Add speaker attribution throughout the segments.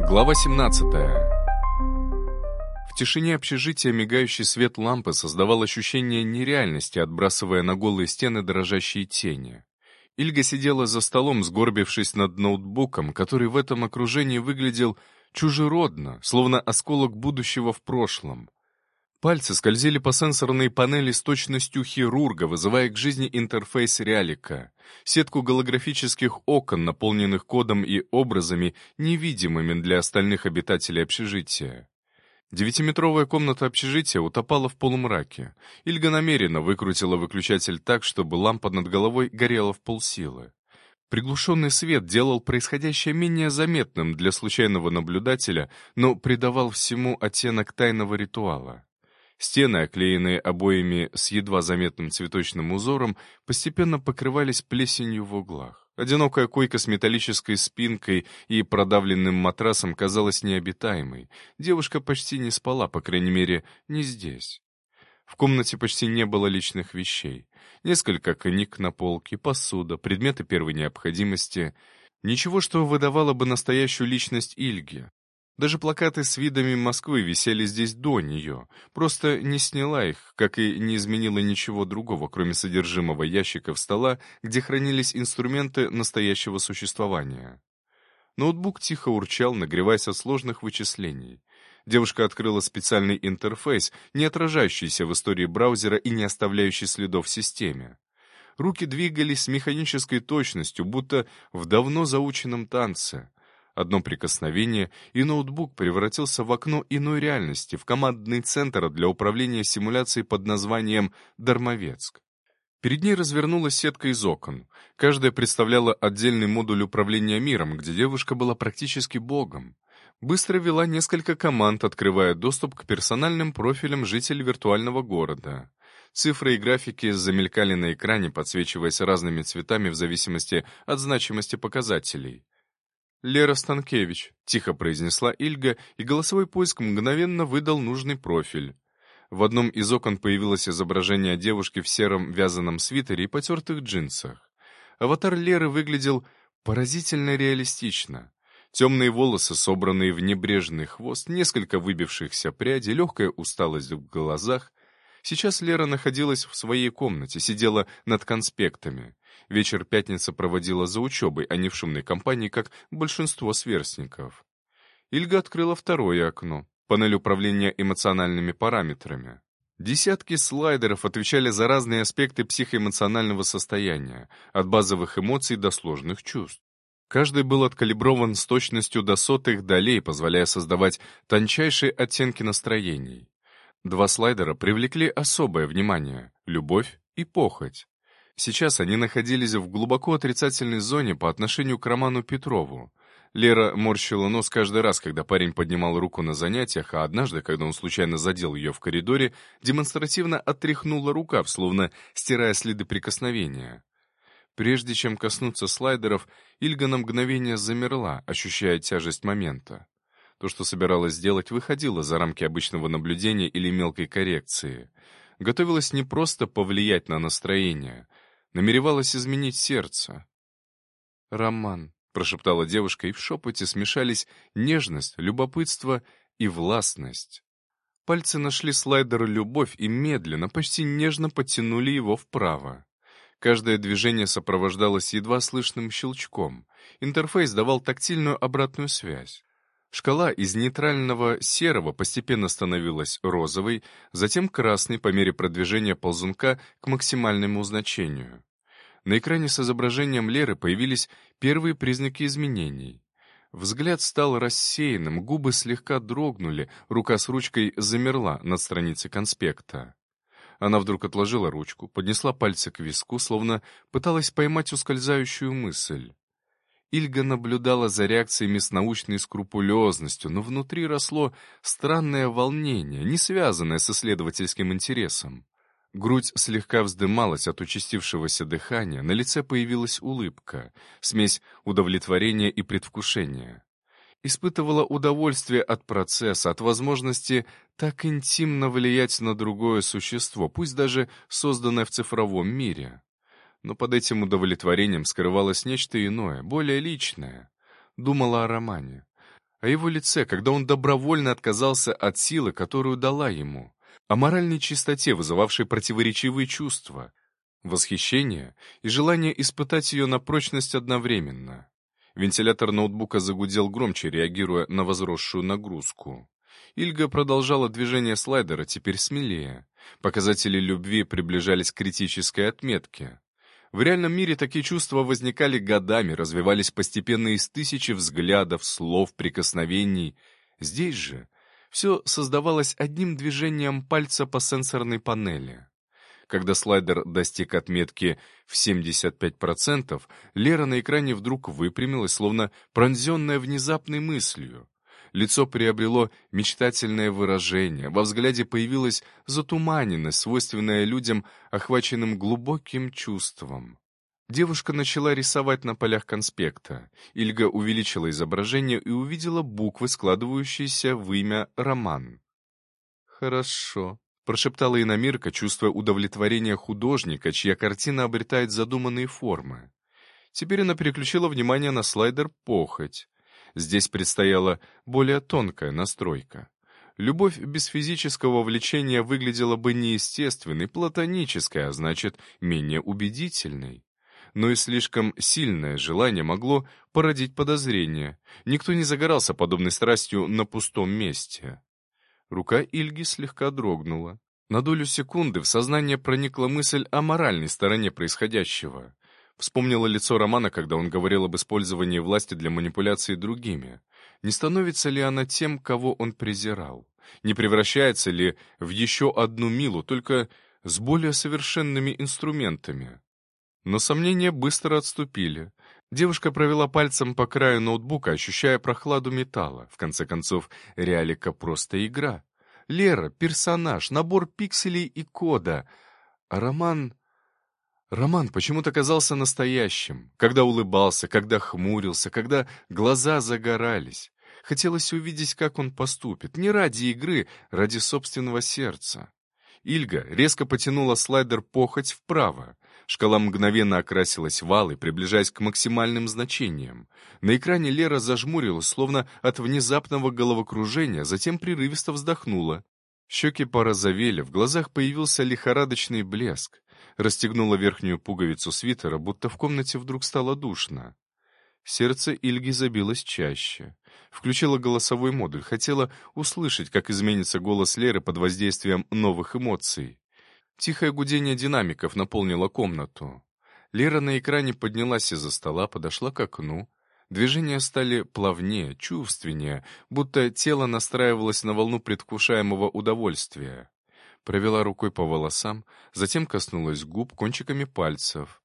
Speaker 1: Глава 17. В тишине общежития мигающий свет лампы создавал ощущение нереальности, отбрасывая на голые стены дрожащие тени. Ильга сидела за столом, сгорбившись над ноутбуком, который в этом окружении выглядел чужеродно, словно осколок будущего в прошлом. Пальцы скользили по сенсорной панели с точностью хирурга, вызывая к жизни интерфейс Реалика, сетку голографических окон, наполненных кодом и образами, невидимыми для остальных обитателей общежития. Девятиметровая комната общежития утопала в полумраке. Ильга намеренно выкрутила выключатель так, чтобы лампа над головой горела в полсилы. Приглушенный свет делал происходящее менее заметным для случайного наблюдателя, но придавал всему оттенок тайного ритуала. Стены, оклеенные обоями с едва заметным цветочным узором, постепенно покрывались плесенью в углах. Одинокая койка с металлической спинкой и продавленным матрасом казалась необитаемой. Девушка почти не спала, по крайней мере, не здесь. В комнате почти не было личных вещей. Несколько книг на полке, посуда, предметы первой необходимости. Ничего, что выдавало бы настоящую личность Ильги. Даже плакаты с видами Москвы висели здесь до нее. Просто не сняла их, как и не изменила ничего другого, кроме содержимого ящиков стола, где хранились инструменты настоящего существования. Ноутбук тихо урчал, нагреваясь от сложных вычислений. Девушка открыла специальный интерфейс, не отражающийся в истории браузера и не оставляющий следов в системе. Руки двигались с механической точностью, будто в давно заученном танце. Одно прикосновение, и ноутбук превратился в окно иной реальности, в командный центр для управления симуляцией под названием «Дармовецк». Перед ней развернулась сетка из окон. Каждая представляла отдельный модуль управления миром, где девушка была практически богом. Быстро ввела несколько команд, открывая доступ к персональным профилям жителей виртуального города. Цифры и графики замелькали на экране, подсвечиваясь разными цветами в зависимости от значимости показателей. «Лера Станкевич», — тихо произнесла Ильга, и голосовой поиск мгновенно выдал нужный профиль. В одном из окон появилось изображение девушки в сером вязаном свитере и потертых джинсах. Аватар Леры выглядел поразительно реалистично. Темные волосы, собранные в небрежный хвост, несколько выбившихся прядей, легкая усталость в глазах. Сейчас Лера находилась в своей комнате, сидела над конспектами. Вечер пятницы проводила за учебой, а не в шумной компании, как большинство сверстников. Ильга открыла второе окно, панель управления эмоциональными параметрами. Десятки слайдеров отвечали за разные аспекты психоэмоционального состояния, от базовых эмоций до сложных чувств. Каждый был откалиброван с точностью до сотых долей, позволяя создавать тончайшие оттенки настроений. Два слайдера привлекли особое внимание — любовь и похоть. Сейчас они находились в глубоко отрицательной зоне по отношению к Роману Петрову. Лера морщила нос каждый раз, когда парень поднимал руку на занятиях, а однажды, когда он случайно задел ее в коридоре, демонстративно отряхнула рукав, словно стирая следы прикосновения. Прежде чем коснуться слайдеров, Ильга на мгновение замерла, ощущая тяжесть момента. То, что собиралась сделать, выходило за рамки обычного наблюдения или мелкой коррекции. Готовилась не просто повлиять на настроение, намеревалась изменить сердце. «Роман», — прошептала девушка, и в шепоте смешались нежность, любопытство и властность. Пальцы нашли слайдер «Любовь» и медленно, почти нежно подтянули его вправо. Каждое движение сопровождалось едва слышным щелчком. Интерфейс давал тактильную обратную связь. Шкала из нейтрального серого постепенно становилась розовой, затем красной по мере продвижения ползунка к максимальному значению. На экране с изображением Леры появились первые признаки изменений. Взгляд стал рассеянным, губы слегка дрогнули, рука с ручкой замерла над страницей конспекта. Она вдруг отложила ручку, поднесла пальцы к виску, словно пыталась поймать ускользающую мысль. Ильга наблюдала за реакциями с научной скрупулезностью, но внутри росло странное волнение, не связанное с исследовательским интересом. Грудь слегка вздымалась от участившегося дыхания, на лице появилась улыбка, смесь удовлетворения и предвкушения. Испытывала удовольствие от процесса, от возможности так интимно влиять на другое существо, пусть даже созданное в цифровом мире. Но под этим удовлетворением скрывалось нечто иное, более личное. Думала о романе. о его лице, когда он добровольно отказался от силы, которую дала ему, о моральной чистоте, вызывавшей противоречивые чувства, восхищение и желание испытать ее на прочность одновременно. Вентилятор ноутбука загудел громче, реагируя на возросшую нагрузку. Ильга продолжала движение слайдера, теперь смелее. Показатели любви приближались к критической отметке. В реальном мире такие чувства возникали годами, развивались постепенно из тысячи взглядов, слов, прикосновений. Здесь же все создавалось одним движением пальца по сенсорной панели. Когда слайдер достиг отметки в 75%, Лера на экране вдруг выпрямилась, словно пронзенная внезапной мыслью. Лицо приобрело мечтательное выражение, во взгляде появилась затуманенность, свойственная людям, охваченным глубоким чувством. Девушка начала рисовать на полях конспекта. Ильга увеличила изображение и увидела буквы, складывающиеся в имя «Роман». «Хорошо», — прошептала иномирка, чувствуя удовлетворение художника, чья картина обретает задуманные формы. Теперь она переключила внимание на слайдер «Похоть». Здесь предстояла более тонкая настройка. Любовь без физического влечения выглядела бы неестественной, платонической, а значит, менее убедительной. Но и слишком сильное желание могло породить подозрение. Никто не загорался подобной страстью на пустом месте. Рука Ильги слегка дрогнула. На долю секунды в сознание проникла мысль о моральной стороне происходящего. Вспомнила лицо Романа, когда он говорил об использовании власти для манипуляции другими. Не становится ли она тем, кого он презирал? Не превращается ли в еще одну Милу, только с более совершенными инструментами? Но сомнения быстро отступили. Девушка провела пальцем по краю ноутбука, ощущая прохладу металла. В конце концов, реалика просто игра. Лера — персонаж, набор пикселей и кода. А Роман почему-то казался настоящим, когда улыбался, когда хмурился, когда глаза загорались. Хотелось увидеть, как он поступит, не ради игры, ради собственного сердца. Ильга резко потянула слайдер «Похоть» вправо. Шкала мгновенно окрасилась в алый, приближаясь к максимальным значениям. На экране Лера зажмурилась, словно от внезапного головокружения, затем прерывисто вздохнула. Щеки порозовели, в глазах появился лихорадочный блеск. Расстегнула верхнюю пуговицу свитера, будто в комнате вдруг стало душно. Сердце Ильги забилось чаще. Включила голосовой модуль, хотела услышать, как изменится голос Леры под воздействием новых эмоций. Тихое гудение динамиков наполнило комнату. Лера на экране поднялась из-за стола, подошла к окну. Движения стали плавнее, чувственнее, будто тело настраивалось на волну предвкушаемого удовольствия. Провела рукой по волосам, затем коснулась губ кончиками пальцев.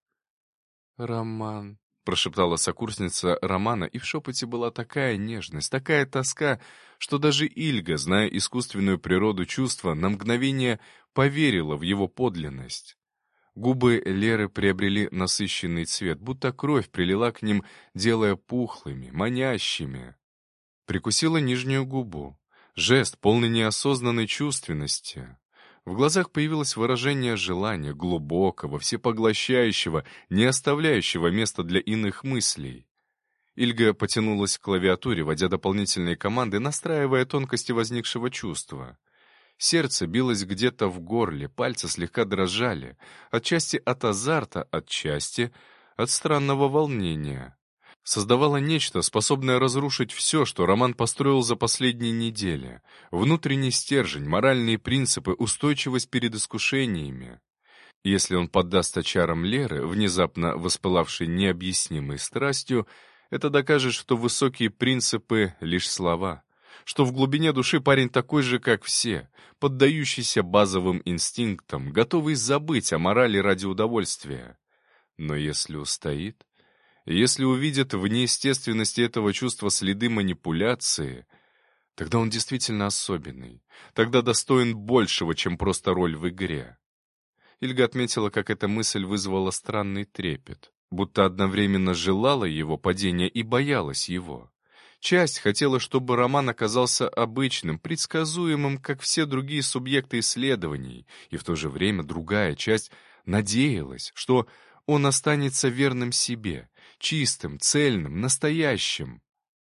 Speaker 1: «Роман», — прошептала сокурсница Романа, и в шепоте была такая нежность, такая тоска, что даже Ильга, зная искусственную природу чувства, на мгновение поверила в его подлинность. Губы Леры приобрели насыщенный цвет, будто кровь прилила к ним, делая пухлыми, манящими. Прикусила нижнюю губу. Жест, полный неосознанной чувственности. В глазах появилось выражение желания, глубокого, всепоглощающего, не оставляющего места для иных мыслей. Ильга потянулась к клавиатуре, вводя дополнительные команды, настраивая тонкости возникшего чувства. Сердце билось где-то в горле, пальцы слегка дрожали, отчасти от азарта, отчасти от странного волнения. Создавала нечто, способное разрушить все, что Роман построил за последние недели. Внутренний стержень, моральные принципы, устойчивость перед искушениями. Если он поддастся чарам Леры, внезапно воспылавшей необъяснимой страстью, это докажет, что высокие принципы — лишь слова, что в глубине души парень такой же, как все, поддающийся базовым инстинктам, готовый забыть о морали ради удовольствия. Но если устоит... Если увидит в неестественности этого чувства следы манипуляции, тогда он действительно особенный, тогда достоин большего, чем просто роль в игре. Ильга отметила, как эта мысль вызвала странный трепет, будто одновременно желала его падения и боялась его. Часть хотела, чтобы роман оказался обычным, предсказуемым, как все другие субъекты исследований, и в то же время другая часть надеялась, что он останется верным себе, чистым, цельным, настоящим.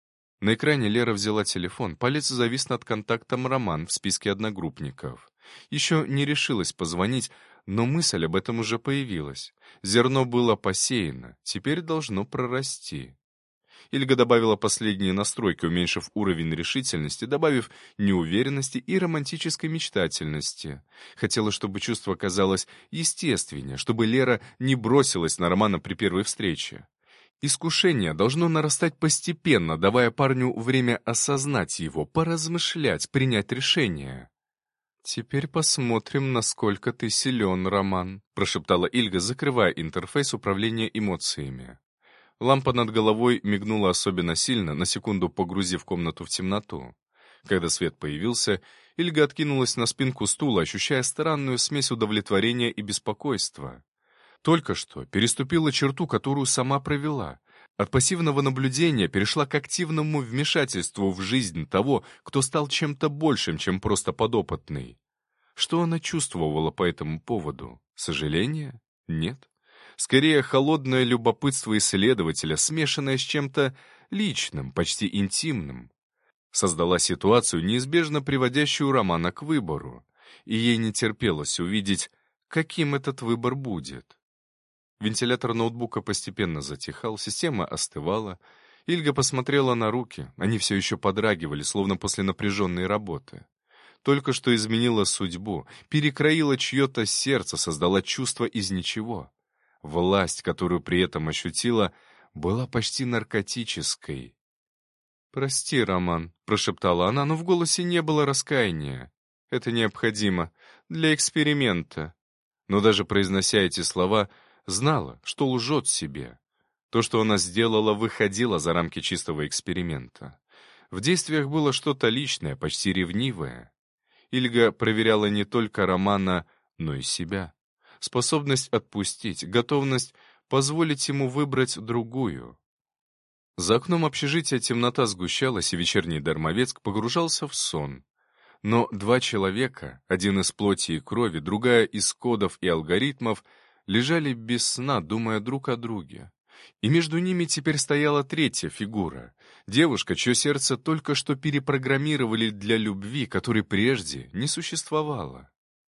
Speaker 1: На экране Лера взяла телефон, палец завис над контактом Роман в списке одногруппников. Еще не решилась позвонить, но мысль об этом уже появилась. Зерно было посеяно, теперь должно прорасти. Ильга добавила последние настройки, уменьшив уровень решительности, добавив неуверенности и романтической мечтательности. Хотела, чтобы чувство казалось естественнее, чтобы Лера не бросилась на Романа при первой встрече. Искушение должно нарастать постепенно, давая парню время осознать его, поразмышлять, принять решение. «Теперь посмотрим, насколько ты силен, Роман», — прошептала Ильга, закрывая интерфейс управления эмоциями. Лампа над головой мигнула особенно сильно, на секунду погрузив комнату в темноту. Когда свет появился, Ильга откинулась на спинку стула, ощущая странную смесь удовлетворения и беспокойства. Только что переступила черту, которую сама провела. От пассивного наблюдения перешла к активному вмешательству в жизнь того, кто стал чем-то большим, чем просто подопытный. Что она чувствовала по этому поводу? Сожаление? Нет. Скорее, холодное любопытство исследователя, смешанное с чем-то личным, почти интимным. Создала ситуацию, неизбежно приводящую Романа к выбору, и ей не терпелось увидеть, каким этот выбор будет. Вентилятор ноутбука постепенно затихал, система остывала. Ильга посмотрела на руки, они все еще подрагивали, словно после напряженной работы. Только что изменила судьбу, перекроила чье-то сердце, создала чувство из ничего. Власть, которую при этом ощутила, была почти наркотической. «Прости, Роман», — прошептала она, но в голосе не было раскаяния. «Это необходимо. Для эксперимента». Но даже произнося эти слова, знала, что лжет себе. То, что она сделала, выходило за рамки чистого эксперимента. В действиях было что-то личное, почти ревнивое. Ильга проверяла не только Романа, но и себя. Способность отпустить, готовность позволить ему выбрать другую. За окном общежития темнота сгущалась, и вечерний Дармовецк погружался в сон. Но два человека, один из плоти и крови, другая из кодов и алгоритмов, лежали без сна, думая друг о друге. И между ними теперь стояла третья фигура. Девушка, чье сердце только что перепрограммировали для любви, которой прежде не существовало.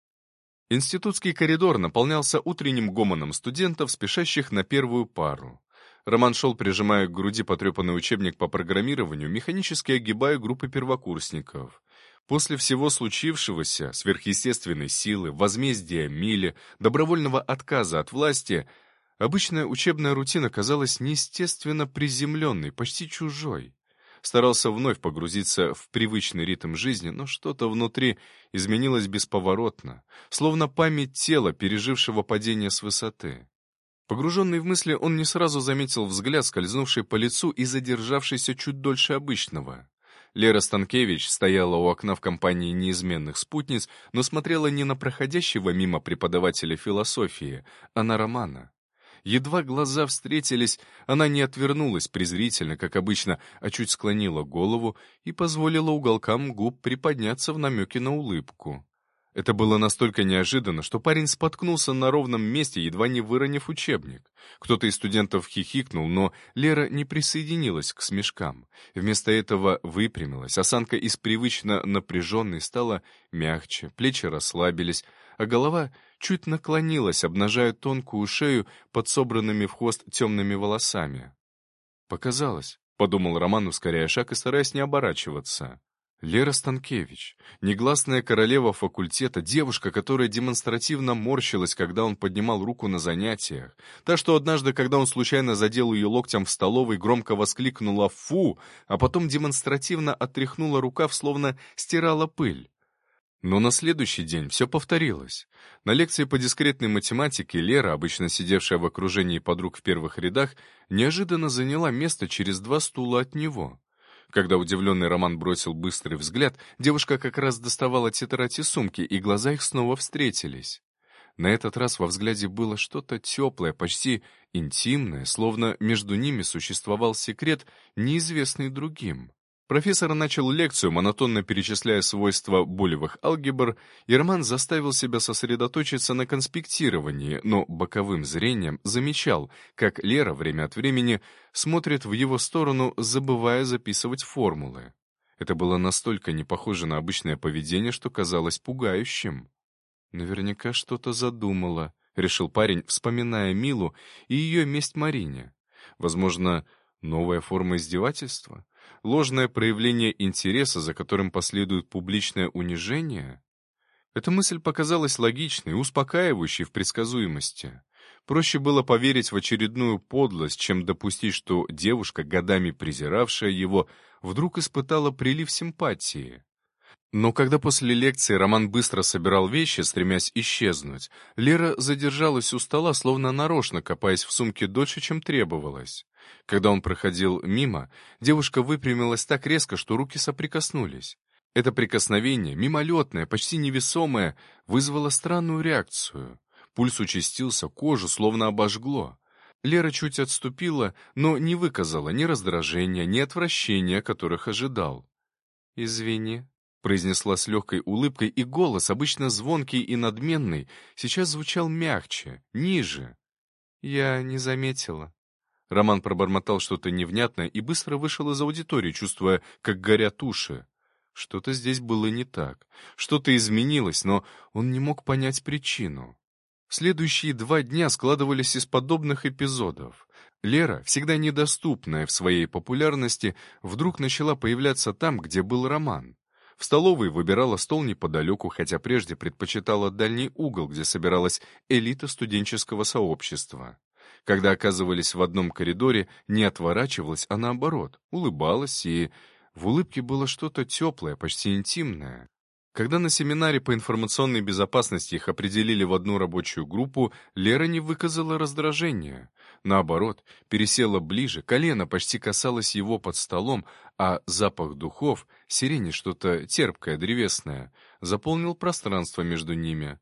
Speaker 1: Институтский коридор наполнялся утренним гомоном студентов, спешащих на первую пару. Роман шел, прижимая к груди потрепанный учебник по программированию, механически огибая группы первокурсников. После всего случившегося, сверхъестественной силы, возмездия Миле, добровольного отказа от власти, обычная учебная рутина казалась неестественно приземленной, почти чужой. Старался вновь погрузиться в привычный ритм жизни, но что-то внутри изменилось бесповоротно, словно память тела, пережившего падение с высоты. Погруженный в мысли, он не сразу заметил взгляд, скользнувший по лицу и задержавшийся чуть дольше обычного. Лера Станкевич стояла у окна в компании неизменных спутниц, но смотрела не на проходящего мимо преподавателя философии, а на Романа. Едва глаза встретились, она не отвернулась презрительно, как обычно, а чуть склонила голову и позволила уголкам губ приподняться в намеке на улыбку. Это было настолько неожиданно, что парень споткнулся на ровном месте, едва не выронив учебник. Кто-то из студентов хихикнул, но Лера не присоединилась к смешкам. Вместо этого выпрямилась, осанка из привычно напряженной стала мягче, плечи расслабились, а голова чуть наклонилась, обнажая тонкую шею под собранными в хвост темными волосами. «Показалось», — подумал Роман, ускоряя шаг и стараясь не оборачиваться. Лера Станкевич, негласная королева факультета, девушка, которая демонстративно морщилась, когда он поднимал руку на занятиях, та, что однажды, когда он случайно задел ее локтем в столовой, громко воскликнула «фу», а потом демонстративно отряхнула рукав, словно стирала пыль. Но на следующий день все повторилось. На лекции по дискретной математике Лера, обычно сидевшая в окружении подруг в первых рядах, неожиданно заняла место через 2 стула от него. Когда удивленный Роман бросил быстрый взгляд, девушка как раз доставала тетрадь из сумки, и глаза их снова встретились. На этот раз во взгляде было что-то теплое, почти интимное, словно между ними существовал секрет, неизвестный другим. Профессор начал лекцию, монотонно перечисляя свойства булевых алгебр, и Роман заставил себя сосредоточиться на конспектировании, но боковым зрением замечал, как Лера время от времени смотрит в его сторону, забывая записывать формулы. Это было настолько не похоже на обычное поведение, что казалось пугающим. «Наверняка что-то задумала», — решил парень, вспоминая Милу и ее месть Марине. «Возможно, новая форма издевательства? Ложное проявление интереса, за которым последует публичное унижение?» Эта мысль показалась логичной, успокаивающей в предсказуемости. Проще было поверить в очередную подлость, чем допустить, что девушка, годами презиравшая его, вдруг испытала прилив симпатии. Но когда после лекции Роман быстро собирал вещи, стремясь исчезнуть, Лера задержалась у стола, словно нарочно копаясь в сумке дольше, чем требовалось. Когда он проходил мимо, девушка выпрямилась так резко, что руки соприкоснулись. Это прикосновение, мимолетное, почти невесомое, вызвало странную реакцию. Пульс участился, кожу словно обожгло. Лера чуть отступила, но не выказала ни раздражения, ни отвращения, которых ожидал. «Извини», — произнесла с легкой улыбкой, и голос, обычно звонкий и надменный, сейчас звучал мягче, ниже. «Я не заметила». Роман пробормотал что-то невнятное и быстро вышел из аудитории, чувствуя, как горят уши. Что-то здесь было не так, что-то изменилось, но он не мог понять причину. Следующие 2 дня складывались из подобных эпизодов. Лера, всегда недоступная в своей популярности, вдруг начала появляться там, где был Роман. В столовой выбирала стол неподалеку, хотя прежде предпочитала дальний угол, где собиралась элита студенческого сообщества. Когда оказывались в одном коридоре, не отворачивалась, а наоборот, улыбалась, и в улыбке было что-то теплое, почти интимное. Когда на семинаре по информационной безопасности их определили в одну рабочую группу, Лера не выказала раздражения. Наоборот, пересела ближе, колено почти касалось его под столом, а запах духов, сирени что-то терпкое, древесное, заполнил пространство между ними.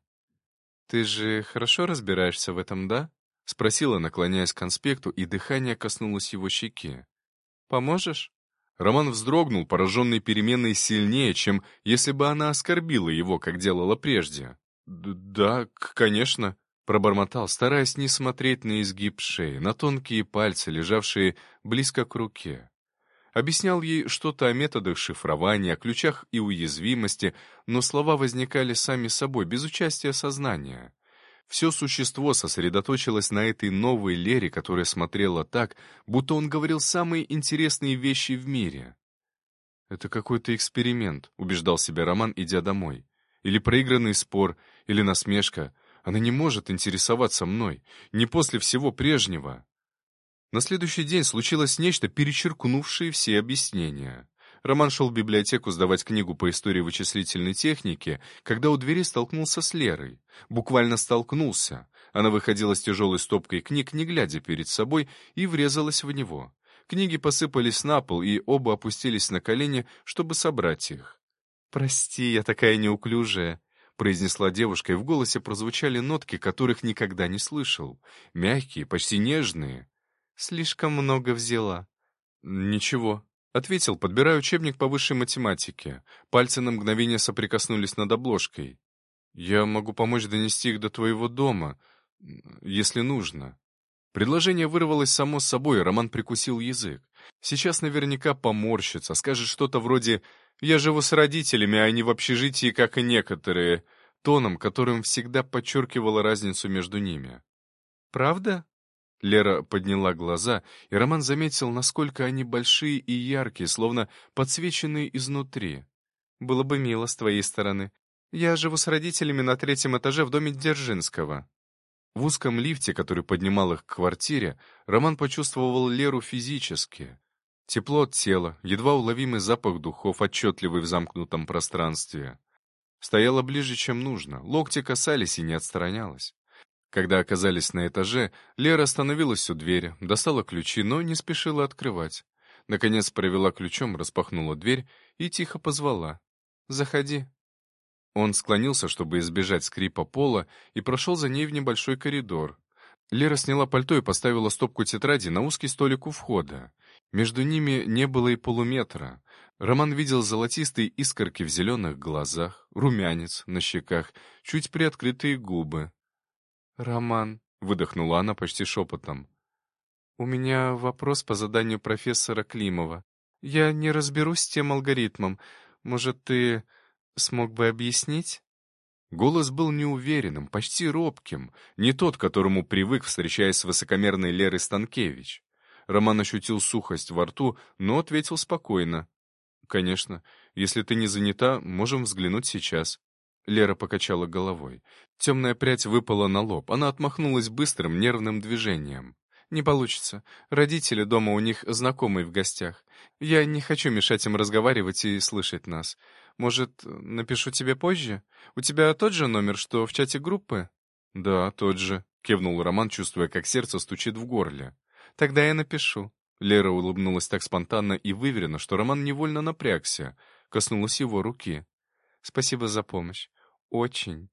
Speaker 1: «Ты же хорошо разбираешься в этом, да?» — спросила, наклоняясь к конспекту, и дыхание коснулось его щеки. «Поможешь?» Роман вздрогнул, пораженный переменой сильнее, чем если бы она оскорбила его, как делала прежде. «Да, конечно», — пробормотал, стараясь не смотреть на изгиб шеи, на тонкие пальцы, лежавшие близко к руке. Объяснял ей что-то о методах шифрования, о ключах и уязвимости, но слова возникали сами собой, без участия сознания. Все существо сосредоточилось на этой новой Лере, которая смотрела так, будто он говорил самые интересные вещи в мире. «Это какой-то эксперимент», — убеждал себя Роман, идя домой. «Или проигранный спор, или насмешка. Она не может интересоваться мной, не после всего прежнего». На следующий день случилось нечто, перечеркнувшее все объяснения. Роман шел в библиотеку сдавать книгу по истории вычислительной техники, когда у двери столкнулся с Лерой. Буквально столкнулся. Она выходила с тяжелой стопкой книг, не глядя перед собой, и врезалась в него. Книги посыпались на пол, и оба опустились на колени, чтобы собрать их. «Прости, я такая неуклюжая», — произнесла девушка, и в голосе прозвучали нотки, которых никогда не слышал. Мягкие, почти нежные. «Слишком много взяла». «Ничего», — ответил, подбирая учебник по высшей математике. Пальцы на мгновение соприкоснулись над обложкой. «Я могу помочь донести их до твоего дома, если нужно». Предложение вырвалось само собой, и Роман прикусил язык. Сейчас наверняка поморщится, скажет что-то вроде «Я живу с родителями, а не в общежитии, как и некоторые», тоном, которым всегда подчеркивала разницу между ними. «Правда?» Лера подняла глаза, и Роман заметил, насколько они большие и яркие, словно подсвеченные изнутри. «Было бы мило с твоей стороны. Я живу с родителями на 3-м этаже в доме Дзержинского». В узком лифте, который поднимал их к квартире, Роман почувствовал Леру физически. Тепло от тела, едва уловимый запах духов, отчетливый в замкнутом пространстве. Стояла ближе, чем нужно, локти касались и не отстранялась. Когда оказались на этаже, Лера остановилась у двери, достала ключи, но не спешила открывать. Наконец провела ключом, распахнула дверь и тихо позвала. «Заходи». Он склонился, чтобы избежать скрипа пола, и прошел за ней в небольшой коридор. Лера сняла пальто и поставила стопку тетрадей на узкий столик у входа. Между ними не было и полуметра. Роман видел золотистые искорки в зеленых глазах, румянец на щеках, чуть приоткрытые губы. «Роман», — выдохнула она почти шепотом, — «у меня вопрос по заданию профессора Климова. Я не разберусь с тем алгоритмом. Может, ты смог бы объяснить?» Голос был неуверенным, почти робким, не тот, к которому привык, встречаясь с высокомерной Лерой Станкевич. Роман ощутил сухость во рту, но ответил спокойно. «Конечно. Если ты не занята, можем взглянуть сейчас». Лера покачала головой. Темная прядь выпала на лоб. Она отмахнулась быстрым, нервным движением. «Не получится. Родители дома, у них знакомые в гостях. Я не хочу мешать им разговаривать и слышать нас. Может, напишу тебе позже? У тебя тот же номер, что в чате группы?» «Да, тот же», — кивнул Роман, чувствуя, как сердце стучит в горле. «Тогда я напишу». Лера улыбнулась так спонтанно и выверенно, что Роман невольно напрягся, коснулась его руки. «Спасибо за помощь. Очень».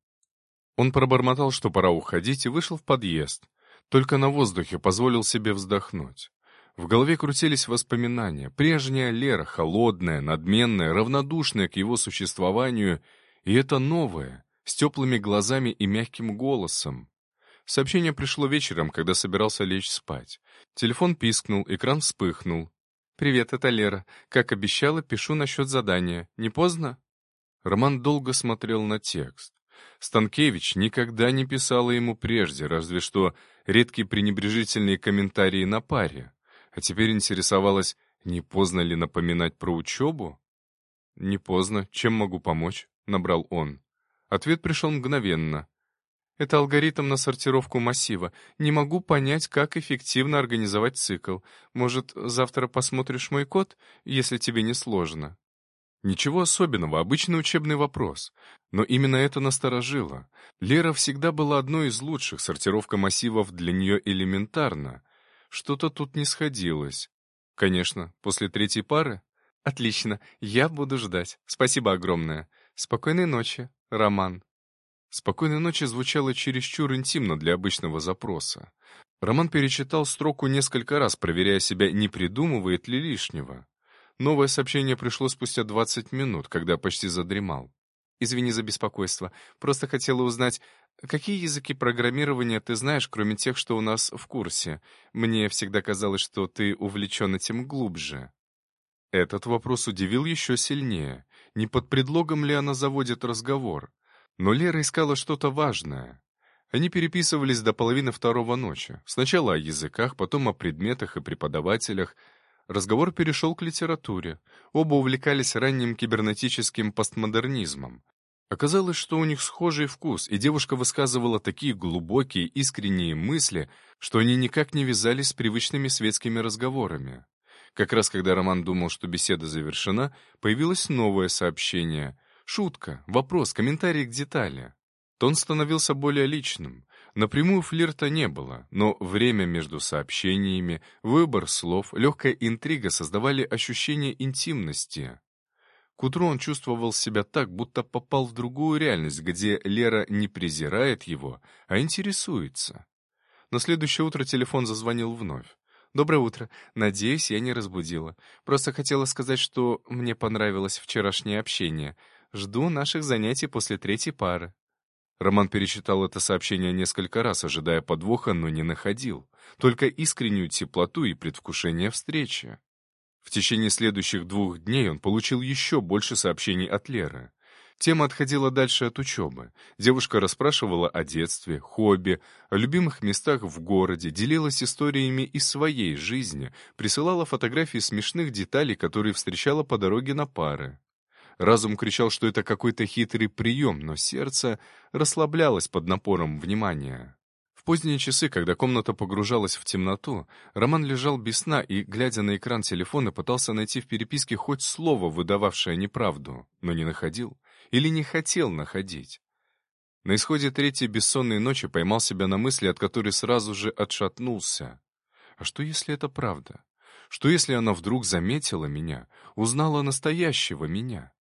Speaker 1: Он пробормотал, что пора уходить, и вышел в подъезд. Только на воздухе позволил себе вздохнуть. В голове крутились воспоминания. Прежняя Лера, холодная, надменная, равнодушная к его существованию, и это новое, с теплыми глазами и мягким голосом. Сообщение пришло вечером, когда собирался лечь спать. Телефон пискнул, экран вспыхнул. «Привет, это Лера. Как обещала, пишу насчет задания. Не поздно?» Роман долго смотрел на текст. Станкевич никогда не писала ему прежде, разве что редкие пренебрежительные комментарии на паре. А теперь интересовалась, не поздно ли напоминать про учебу? «Не поздно. Чем могу помочь?» — набрал он. Ответ пришел мгновенно. «Это алгоритм на сортировку массива. Не могу понять, как эффективно организовать цикл. Может, завтра посмотришь мой код, если тебе не сложно?» Ничего особенного, обычный учебный вопрос. Но именно это насторожило. Лера всегда была одной из лучших, сортировка массивов для нее элементарна. Что-то тут не сходилось. Конечно, после третьей пары? Отлично, я буду ждать. Спасибо огромное. Спокойной ночи, Роман. «Спокойной ночи» звучало чересчур интимно для обычного запроса. Роман перечитал строку несколько раз, проверяя себя, не придумывает ли лишнего. Новое сообщение пришло спустя 20 минут, когда почти задремал. «Извини за беспокойство. Просто хотела узнать, какие языки программирования ты знаешь, кроме тех, что у нас в курсе? Мне всегда казалось, что ты увлечен этим глубже». Этот вопрос удивил еще сильнее. Не под предлогом ли она заводит разговор? Но Лера искала что-то важное. Они переписывались до половины второго ночи. Сначала о языках, потом о предметах и преподавателях. Разговор перешел к литературе. Оба увлекались ранним кибернетическим постмодернизмом. Оказалось, что у них схожий вкус, и девушка высказывала такие глубокие, искренние мысли, что они никак не вязались с привычными светскими разговорами. Как раз когда Роман думал, что беседа завершена, появилось новое сообщение. Шутка, вопрос, комментарий к детали. Тон становился более личным. Напрямую флирта не было, но время между сообщениями, выбор слов, легкая интрига создавали ощущение интимности. К утру он чувствовал себя так, будто попал в другую реальность, где Лера не презирает его, а интересуется. На следующее утро телефон зазвонил вновь. «Доброе утро. Надеюсь, я не разбудила. Просто хотела сказать, что мне понравилось вчерашнее общение. Жду наших занятий после третьей пары». Роман перечитал это сообщение несколько раз, ожидая подвоха, но не находил. Только искреннюю теплоту и предвкушение встречи. В течение следующих 2 дней он получил еще больше сообщений от Леры. Тема отходила дальше от учебы. Девушка расспрашивала о детстве, хобби, о любимых местах в городе, делилась историями из своей жизни, присылала фотографии смешных деталей, которые встречала по дороге на пары. Разум кричал, что это какой-то хитрый прием, но сердце расслаблялось под напором внимания. В поздние часы, когда комната погружалась в темноту, Роман лежал без сна и, глядя на экран телефона, пытался найти в переписке хоть слово, выдававшее неправду, но не находил или не хотел находить. На исходе третьей бессонной ночи поймал себя на мысли, от которой сразу же отшатнулся. А что, если это правда? Что, если она вдруг заметила меня, узнала настоящего меня?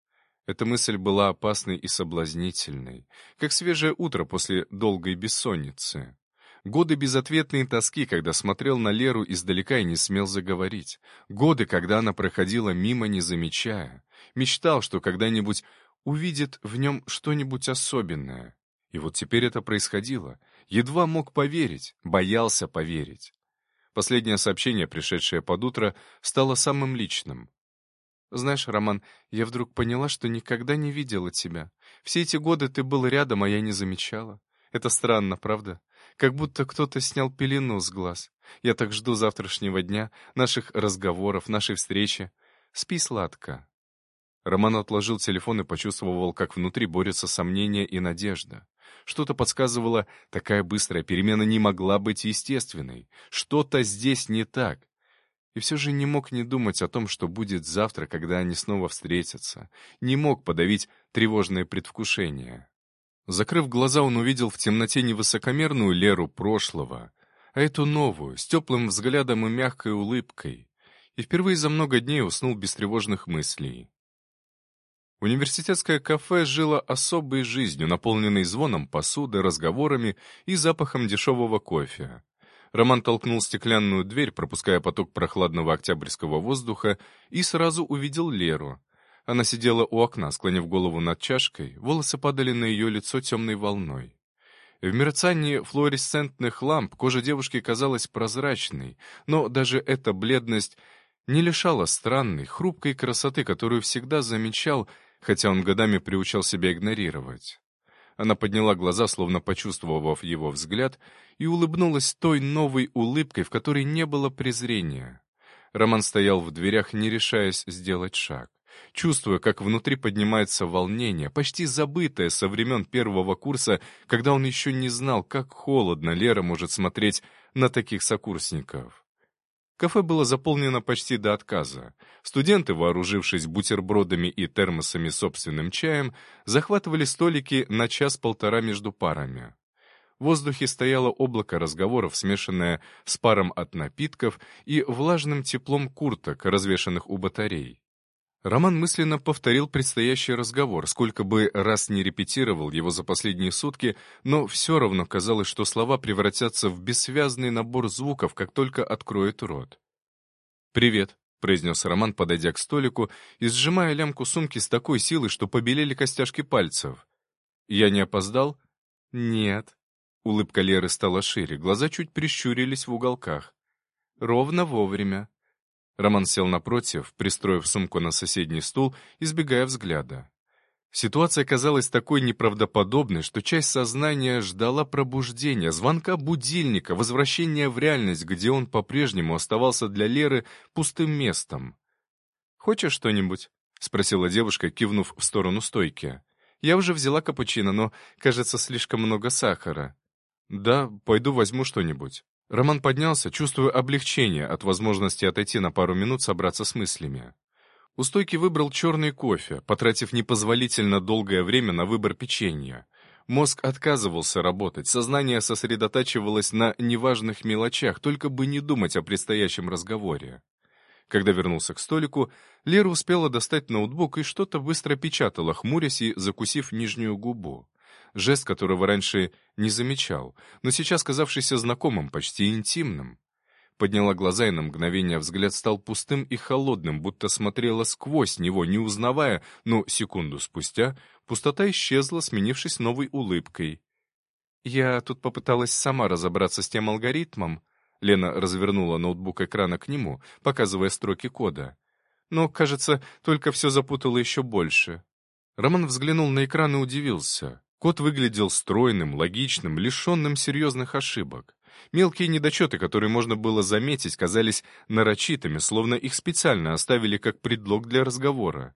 Speaker 1: Эта мысль была опасной и соблазнительной, как свежее утро после долгой бессонницы. Годы безответной тоски, когда смотрел на Леру издалека и не смел заговорить. Годы, когда она проходила мимо, не замечая. Мечтал, что когда-нибудь увидит в нем что-нибудь особенное. И вот теперь это происходило. Едва мог поверить, боялся поверить. Последнее сообщение, пришедшее под утро, стало самым личным. «Знаешь, Роман, я вдруг поняла, что никогда не видела тебя. Все эти годы ты был рядом, а я не замечала. Это странно, правда? Как будто кто-то снял пелену с глаз. Я так жду завтрашнего дня, наших разговоров, нашей встречи. Спи сладко». Роман отложил телефон и почувствовал, как внутри борются сомнения и надежда. Что-то подсказывало, такая быстрая перемена не могла быть естественной. Что-то здесь не так. И все же не мог не думать о том, что будет завтра, когда они снова встретятся. Не мог подавить тревожное предвкушение. Закрыв глаза, он увидел в темноте не высокомерную Леру прошлого, а эту новую, с теплым взглядом и мягкой улыбкой. И впервые за много дней уснул без тревожных мыслей. Университетское кафе жило особой жизнью, наполненной звоном посуды, разговорами и запахом дешевого кофе. Роман толкнул стеклянную дверь, пропуская поток прохладного октябрьского воздуха, и сразу увидел Леру. Она сидела у окна, склонив голову над чашкой, волосы падали на ее лицо темной волной. В мерцании флуоресцентных ламп кожа девушки казалась прозрачной, но даже эта бледность не лишала странной, хрупкой красоты, которую всегда замечал, хотя он годами приучал себя игнорировать. Она подняла глаза, словно почувствовав его взгляд, и улыбнулась той новой улыбкой, в которой не было презрения. Роман стоял в дверях, не решаясь сделать шаг, чувствуя, как внутри поднимается волнение, почти забытое со времен первого курса, когда он еще не знал, как холодно Лера может смотреть на таких сокурсников. Кафе было заполнено почти до отказа. Студенты, вооружившись бутербродами и термосами с собственным чаем, захватывали столики на час-полтора между парами. В воздухе стояло облако разговоров, смешанное с паром от напитков и влажным теплом курток, развешанных у батарей. Роман мысленно повторил предстоящий разговор, сколько бы раз не репетировал его за последние сутки, но все равно казалось, что слова превратятся в бессвязный набор звуков, как только откроет рот. «Привет», — произнес Роман, подойдя к столику и сжимая лямку сумки с такой силой, что побелели костяшки пальцев. «Я не опоздал?» «Нет». Улыбка Леры стала шире, глаза чуть прищурились в уголках. «Ровно вовремя». Роман сел напротив, пристроив сумку на соседний стул, избегая взгляда. Ситуация казалась такой неправдоподобной, что часть сознания ждала пробуждения, звонка будильника, возвращения в реальность, где он по-прежнему оставался для Леры пустым местом. «Хочешь что-нибудь?» — спросила девушка, кивнув в сторону стойки. «Я уже взяла капучино, но, кажется, слишком много сахара». «Да, пойду возьму что-нибудь». Роман поднялся, чувствуя облегчение от возможности отойти на пару минут, собраться с мыслями. У стойки выбрал черный кофе, потратив непозволительно долгое время на выбор печенья. Мозг отказывался работать, сознание сосредотачивалось на неважных мелочах, только бы не думать о предстоящем разговоре. Когда вернулся к столику, Лера успела достать ноутбук и что-то быстро печатала, хмурясь и закусив нижнюю губу. Жест, которого раньше не замечал, но сейчас казавшийся знакомым, почти интимным. Подняла глаза, и на мгновение взгляд стал пустым и холодным, будто смотрела сквозь него, не узнавая, но секунду спустя пустота исчезла, сменившись новой улыбкой. «Я тут попыталась сама разобраться с тем алгоритмом». Лена развернула ноутбук экрана к нему, показывая строки кода. «Но, кажется, только все запутало еще больше». Роман взглянул на экран и удивился. Код выглядел стройным, логичным, лишенным серьезных ошибок. Мелкие недочеты, которые можно было заметить, казались нарочитыми, словно их специально оставили как предлог для разговора.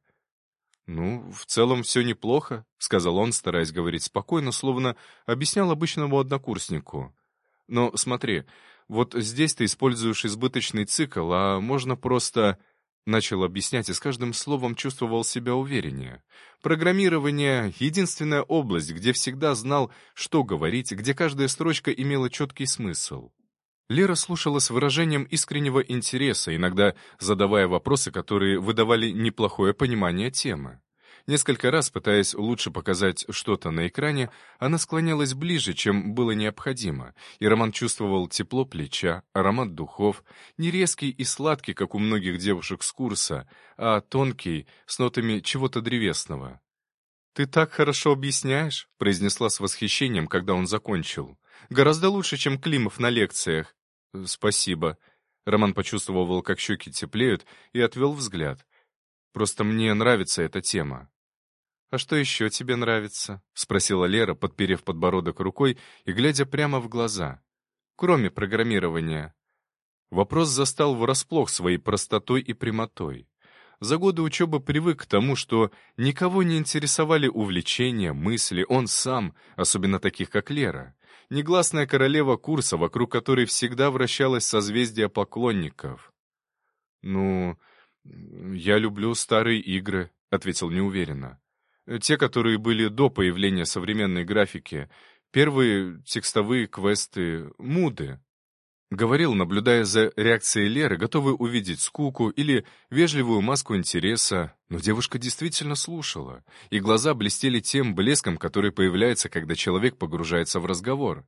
Speaker 1: «Ну, в целом все неплохо», — сказал он, стараясь говорить спокойно, словно объяснял обычному однокурснику. «Но смотри, вот здесь ты используешь избыточный цикл, а можно просто...» Начал объяснять и с каждым словом чувствовал себя увереннее. Программирование — единственная область, где всегда знал, что говорить, где каждая строчка имела четкий смысл. Лера слушала с выражением искреннего интереса, иногда задавая вопросы, которые выдавали неплохое понимание темы. Несколько раз, пытаясь лучше показать что-то на экране, она склонялась ближе, чем было необходимо, и Роман чувствовал тепло плеча, аромат духов, не резкий и сладкий, как у многих девушек с курса, а тонкий, с нотами чего-то древесного. «Ты так хорошо объясняешь», — произнесла с восхищением, когда он закончил. «Гораздо лучше, чем Климов на лекциях». «Спасибо». Роман почувствовал, как щеки теплеют, и отвел взгляд. «Просто мне нравится эта тема». «А что еще тебе нравится?» — спросила Лера, подперев подбородок рукой и глядя прямо в глаза. «Кроме программирования». Вопрос застал врасплох своей простотой и прямотой. За годы учебы привык к тому, что никого не интересовали увлечения, мысли, он сам, особенно таких, как Лера. Негласная королева курса, вокруг которой всегда вращалось созвездие поклонников. «Ну, я люблю старые игры», — ответил неуверенно. «Те, которые были до появления современной графики. Первые текстовые квесты, муды». Говорил, наблюдая за реакцией Леры, готовый увидеть скуку или вежливую маску интереса, но девушка действительно слушала, и глаза блестели тем блеском, который появляется, когда человек погружается в разговор.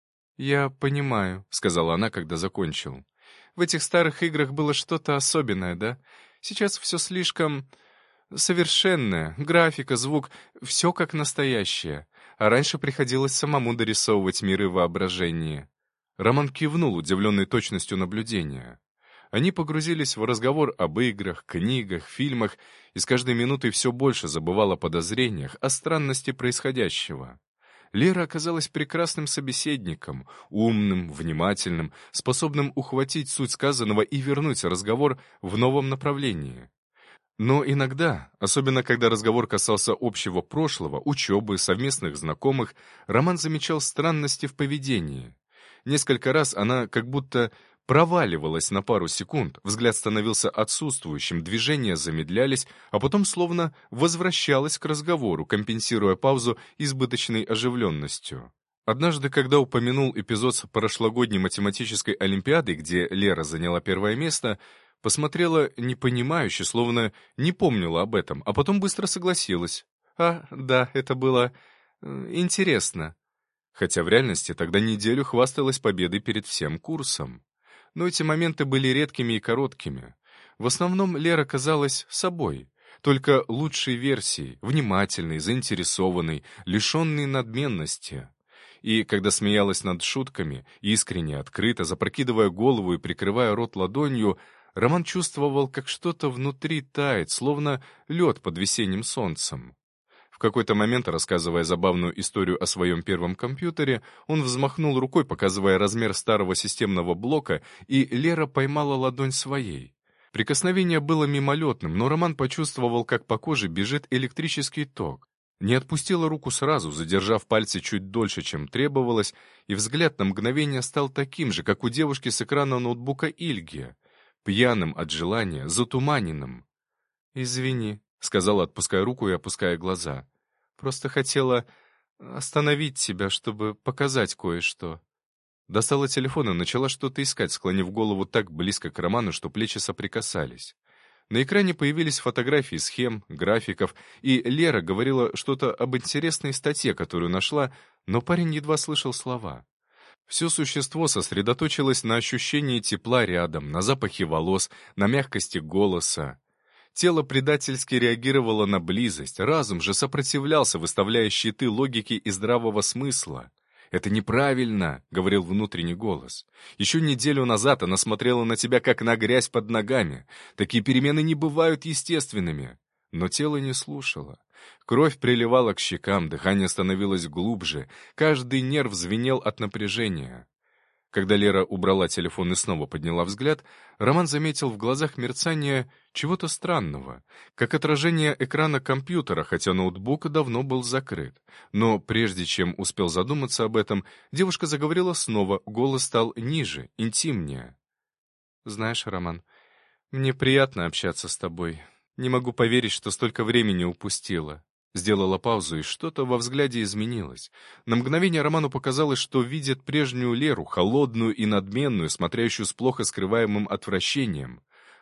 Speaker 1: «Я понимаю», — сказала она, когда закончил. «В этих старых играх было что-то особенное, да? Сейчас все слишком совершенное, графика, звук, все как настоящее, а раньше приходилось самому дорисовывать миры воображения». Роман кивнул, удивленный точностью наблюдения. Они погрузились в разговор об играх, книгах, фильмах, и с каждой минутой все больше забывал о подозрениях, о странности происходящего. Лера оказалась прекрасным собеседником, умным, внимательным, способным ухватить суть сказанного и вернуть разговор в новом направлении. Но иногда, особенно когда разговор касался общего прошлого, учебы, совместных знакомых, Роман замечал странности в поведении. Несколько раз она как будто проваливалась на пару секунд, взгляд становился отсутствующим, движения замедлялись, а потом словно возвращалась к разговору, компенсируя паузу избыточной оживленностью. Однажды, когда упомянул эпизод с прошлогодней математической олимпиады, где Лера заняла первое место, посмотрела непонимающе, словно не помнила об этом, а потом быстро согласилась. «А, да, это было интересно». Хотя в реальности тогда неделю хвасталась победой перед всем курсом. Но эти моменты были редкими и короткими. В основном Лера казалась собой, только лучшей версией, внимательной, заинтересованной, лишенной надменности. И когда смеялась над шутками, искренне, открыто, запрокидывая голову и прикрывая рот ладонью, Роман чувствовал, как что-то внутри тает, словно лед под весенним солнцем. В какой-то момент, рассказывая забавную историю о своем первом компьютере, он взмахнул рукой, показывая размер старого системного блока, и Лера поймала ладонь своей. Прикосновение было мимолетным, но Роман почувствовал, как по коже бежит электрический ток. Не отпустила руку сразу, задержав пальцы чуть дольше, чем требовалось, и взгляд на мгновение стал таким же, как у девушки с экрана ноутбука Ильги, пьяным от желания, затуманенным. «Извини», — сказала, отпуская руку и опуская глаза. «Просто хотела остановить тебя, чтобы показать кое-что». Достала телефон и начала что-то искать, склонив голову так близко к Роману, что плечи соприкасались. На экране появились фотографии схем, графиков, и Лера говорила что-то об интересной статье, которую нашла, но парень едва слышал слова. Все существо сосредоточилось на ощущении тепла рядом, на запахе волос, на мягкости голоса. Тело предательски реагировало на близость, разум же сопротивлялся, выставляя щиты логики и здравого смысла. «Это неправильно», — говорил внутренний голос. «Еще неделю назад она смотрела на тебя, как на грязь под ногами. Такие перемены не бывают естественными». Но тело не слушало. Кровь приливала к щекам, дыхание становилось глубже, каждый нерв звенел от напряжения. Когда Лера убрала телефон и снова подняла взгляд, Роман заметил в глазах мерцание чего-то странного, как отражение экрана компьютера, хотя ноутбук давно был закрыт. Но прежде чем успел задуматься об этом, девушка заговорила снова, голос стал ниже, интимнее. «Знаешь, Роман, мне приятно общаться с тобой. Не могу поверить, что столько времени упустила». Сделала паузу, и что-то во взгляде изменилось. На мгновение Роману показалось, что видит прежнюю Леру, холодную и надменную, смотрящую с плохо скрываемым отвращением.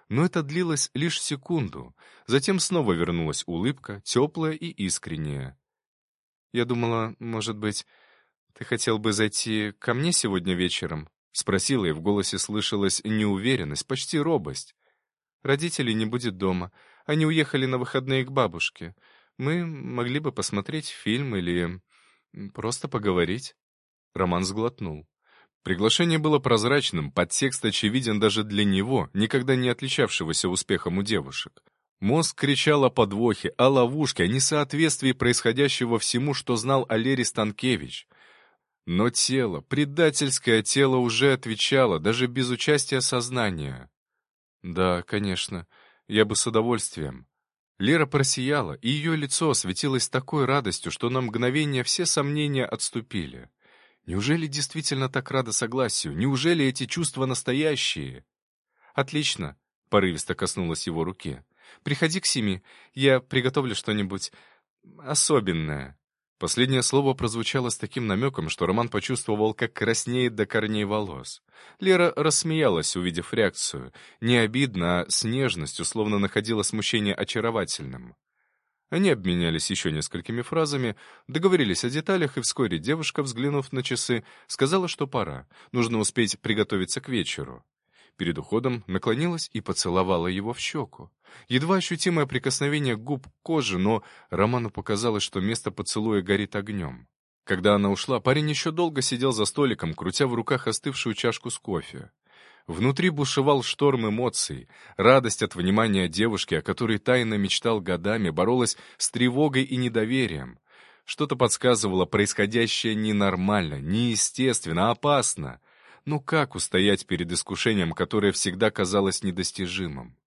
Speaker 1: Но это длилось лишь секунду. Затем снова вернулась улыбка, теплая и искренняя. «Я думала, может быть, ты хотел бы зайти ко мне сегодня вечером?» Спросила, и в голосе слышалась неуверенность, почти робость. «Родителей не будет дома. Они уехали на выходные к бабушке. Мы могли бы посмотреть фильм или просто поговорить». Роман сглотнул. Приглашение было прозрачным, подтекст очевиден даже для него, никогда не отличавшегося успехом у девушек. Мозг кричал о подвохе, о ловушке, о несоответствии происходящего всему, что знал о Лере Станкевич. Но тело, предательское тело уже отвечало, даже без участия сознания. «Да, конечно, я бы с удовольствием». Лера просияла, и ее лицо осветилось такой радостью, что на мгновение все сомнения отступили. Неужели действительно так рада согласию? Неужели эти чувства настоящие? «Отлично», — порывисто коснулась его руки. «Приходи к 7, я приготовлю что-нибудь особенное». Последнее слово прозвучало с таким намеком, что Роман почувствовал, как краснеет до корней волос. Лера рассмеялась, увидев реакцию. Не обидно, а с нежностью, словно находила смущение очаровательным. Они обменялись еще несколькими фразами, договорились о деталях, и вскоре девушка, взглянув на часы, сказала, что пора, нужно успеть приготовиться к вечеру. Перед уходом наклонилась и поцеловала его в щеку. Едва ощутимое прикосновение губ к коже, но Роману показалось, что место поцелуя горит огнем. Когда она ушла, парень еще долго сидел за столиком, крутя в руках остывшую чашку с кофе. Внутри бушевал шторм эмоций. Радость от внимания девушки, о которой тайно мечтал годами, боролась с тревогой и недоверием. Что-то подсказывало, происходящее ненормально, неестественно, опасно. Ну как устоять перед искушением, которое всегда казалось недостижимым?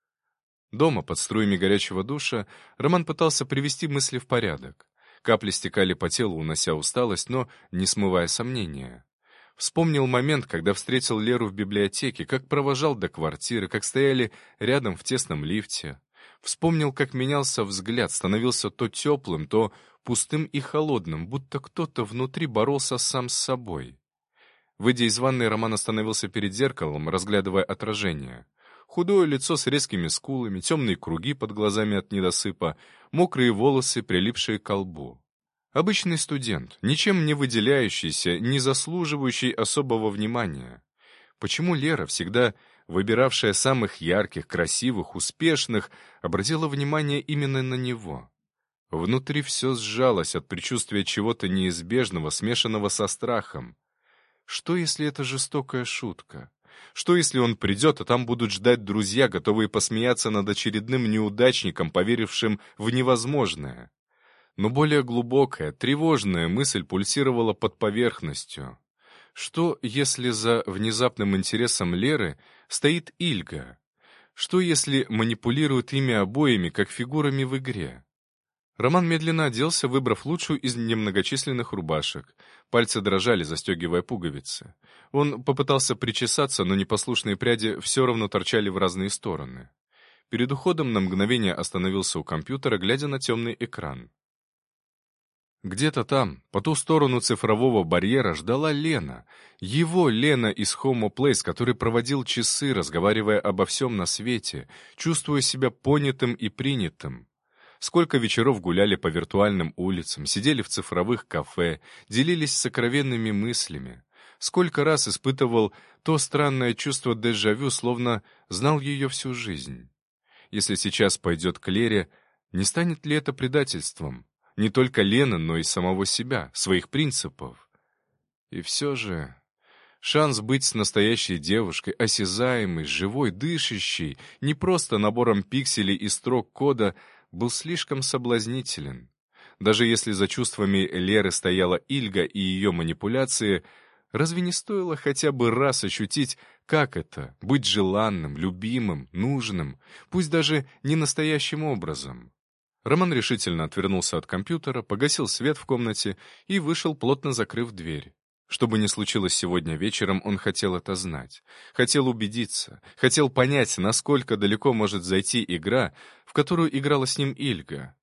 Speaker 1: Дома, под струями горячего душа, Роман пытался привести мысли в порядок. Капли стекали по телу, унося усталость, но не смывая сомнения. Вспомнил момент, когда встретил Леру в библиотеке, как провожал до квартиры, как стояли рядом в тесном лифте. Вспомнил, как менялся взгляд, становился то теплым, то пустым и холодным, будто кто-то внутри боролся сам с собой. Выйдя из ванной, Роман остановился перед зеркалом, разглядывая отражение. Худое лицо с резкими скулами, темные круги под глазами от недосыпа, мокрые волосы, прилипшие к лбу. Обычный студент, ничем не выделяющийся, не заслуживающий особого внимания. Почему Лера, всегда выбиравшая самых ярких, красивых, успешных, обратила внимание именно на него? Внутри все сжалось от предчувствия чего-то неизбежного, смешанного со страхом. Что, если это жестокая шутка? Что, если он придет, а там будут ждать друзья, готовые посмеяться над очередным неудачником, поверившим в невозможное? Но более глубокая, тревожная мысль пульсировала под поверхностью. Что, если за внезапным интересом Леры стоит Ильга? Что, если манипулирует ими обоими, как фигурами в игре? Роман медленно оделся, выбрав лучшую из немногочисленных рубашек. Пальцы дрожали, застегивая пуговицы. Он попытался причесаться, но непослушные пряди все равно торчали в разные стороны. Перед уходом на мгновение остановился у компьютера, глядя на темный экран. Где-то там, по ту сторону цифрового барьера, ждала Лена. Его Лена из Homo Place, который проводил часы, разговаривая обо всем на свете, чувствуя себя понятым и принятым. Сколько вечеров гуляли по виртуальным улицам, сидели в цифровых кафе, делились сокровенными мыслями. Сколько раз испытывал то странное чувство дежавю, словно знал ее всю жизнь. Если сейчас пойдет к Лере, не станет ли это предательством? Не только Лены, но и самого себя, своих принципов. И все же шанс быть с настоящей девушкой, осязаемой, живой, дышащей, не просто набором пикселей и строк кода, был слишком соблазнителен. Даже если за чувствами Леры стояла Ильга и ее манипуляции, разве не стоило хотя бы раз ощутить, как это — быть желанным, любимым, нужным, пусть даже не настоящим образом? Роман решительно отвернулся от компьютера, погасил свет в комнате и вышел, плотно закрыв дверь. Что бы ни случилось сегодня вечером, он хотел это знать. Хотел убедиться, хотел понять, насколько далеко может зайти игра, в которую играла с ним Ильга.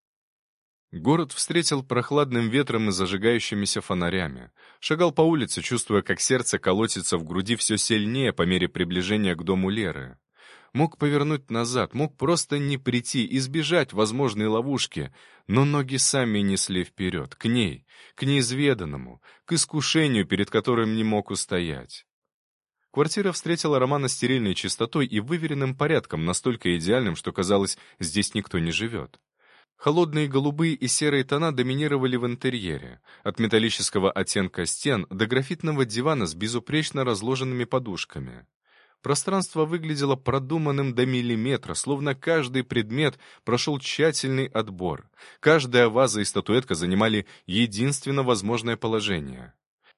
Speaker 1: Город встретил прохладным ветром и зажигающимися фонарями. Шагал по улице, чувствуя, как сердце колотится в груди все сильнее по мере приближения к дому Леры. Мог повернуть назад, мог просто не прийти, избежать возможной ловушки, но ноги сами несли вперед, к ней, к неизведанному, к искушению, перед которым не мог устоять. Квартира встретила Романа стерильной чистотой и выверенным порядком, настолько идеальным, что казалось, здесь никто не живет. Холодные голубые и серые тона доминировали в интерьере, от металлического оттенка стен до графитного дивана с безупречно разложенными подушками. Пространство выглядело продуманным до миллиметра, словно каждый предмет прошел тщательный отбор. Каждая ваза и статуэтка занимали единственно возможное положение.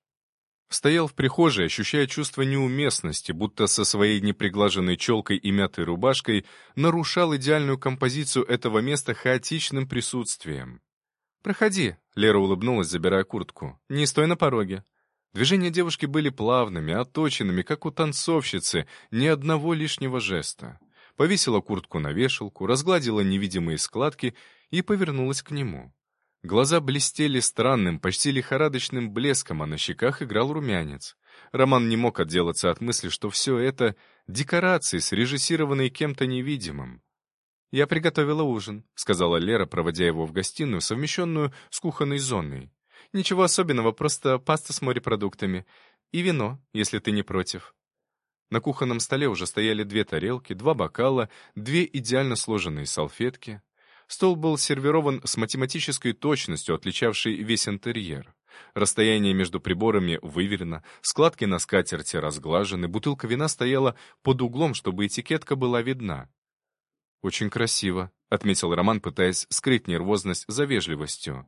Speaker 1: Стоял в прихожей, ощущая чувство неуместности, будто со своей неприглаженной челкой и мятой рубашкой нарушал идеальную композицию этого места хаотичным присутствием. «Проходи», — Лера улыбнулась, забирая куртку. «Не стой на пороге». Движения девушки были плавными, отточенными, как у танцовщицы, ни одного лишнего жеста. Повесила куртку на вешалку, разгладила невидимые складки и повернулась к нему. Глаза блестели странным, почти лихорадочным блеском, а на щеках играл румянец. Роман не мог отделаться от мысли, что все это — декорации, срежиссированные кем-то невидимым. «Я приготовила ужин», — сказала Лера, проводя его в гостиную, совмещенную с кухонной зоной. «Ничего особенного, просто паста с морепродуктами. И вино, если ты не против». На кухонном столе уже стояли 2 тарелки, 2 бокала, 2 идеально сложенные салфетки. Стол был сервирован с математической точностью, отличавшей весь интерьер. Расстояние между приборами выверено, складки на скатерти разглажены, бутылка вина стояла под углом, чтобы этикетка была видна. «Очень красиво», — отметил Роман, пытаясь скрыть нервозность за вежливостью.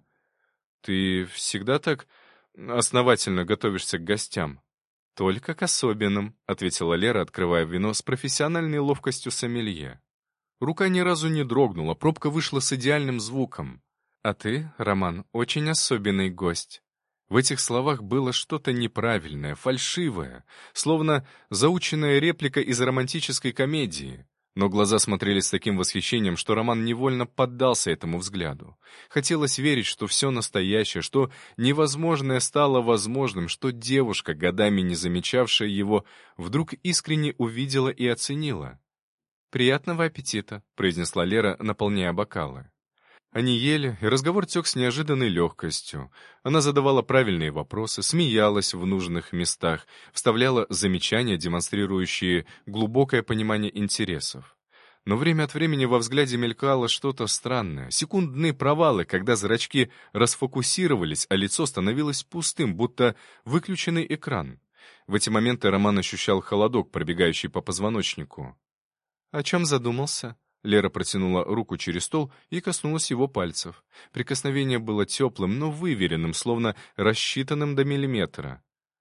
Speaker 1: «Ты всегда так основательно готовишься к гостям?» «Только к особенным», — ответила Лера, открывая вино с профессиональной ловкостью сомелье. Рука ни разу не дрогнула, пробка вышла с идеальным звуком. «А ты, Роман, очень особенный гость». В этих словах было что-то неправильное, фальшивое, словно заученная реплика из романтической комедии. Но глаза смотрели с таким восхищением, что Роман невольно поддался этому взгляду. Хотелось верить, что все настоящее, что невозможное стало возможным, что девушка, годами не замечавшая его, вдруг искренне увидела и оценила. «Приятного аппетита», — произнесла Лера, наполняя бокалы. Они ели, и разговор тек с неожиданной легкостью. Она задавала правильные вопросы, смеялась в нужных местах, вставляла замечания, демонстрирующие глубокое понимание интересов. Но время от времени во взгляде мелькало что-то странное, секундные провалы, когда зрачки расфокусировались, а лицо становилось пустым, будто выключенный экран. В эти моменты Роман ощущал холодок, пробегающий по позвоночнику. «О чем задумался?» Лера протянула руку через стол и коснулась его пальцев. Прикосновение было теплым, но выверенным, словно рассчитанным до миллиметра.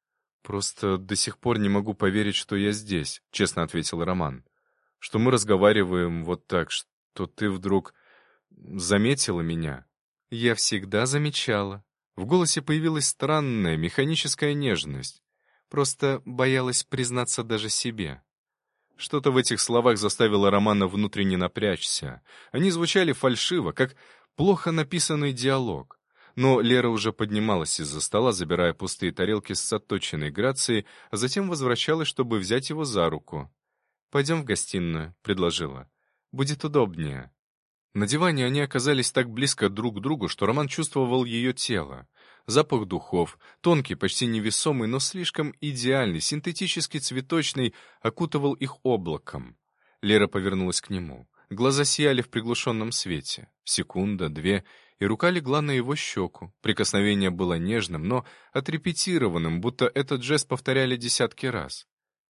Speaker 1: «Просто до сих пор не могу поверить, что я здесь», — честно ответил Роман. «Что мы разговариваем вот так, что ты вдруг заметила меня». «Я всегда замечала». В голосе появилась странная, механическая нежность. Просто боялась признаться даже себе. Что-то в этих словах заставило Романа внутренне напрячься. Они звучали фальшиво, как плохо написанный диалог. Но Лера уже поднималась из-за стола, забирая пустые тарелки с отточенной грацией, а затем возвращалась, чтобы взять его за руку. «Пойдем в гостиную», — предложила. «Будет удобнее». На диване они оказались так близко друг к другу, что Роман чувствовал ее тело. Запах духов, тонкий, почти невесомый, но слишком идеальный, синтетически цветочный, окутывал их облаком. Лера повернулась к нему. Глаза сияли в приглушенном свете. Секунда, 2, и рука легла на его щеку. Прикосновение было нежным, но отрепетированным, будто этот жест повторяли десятки раз.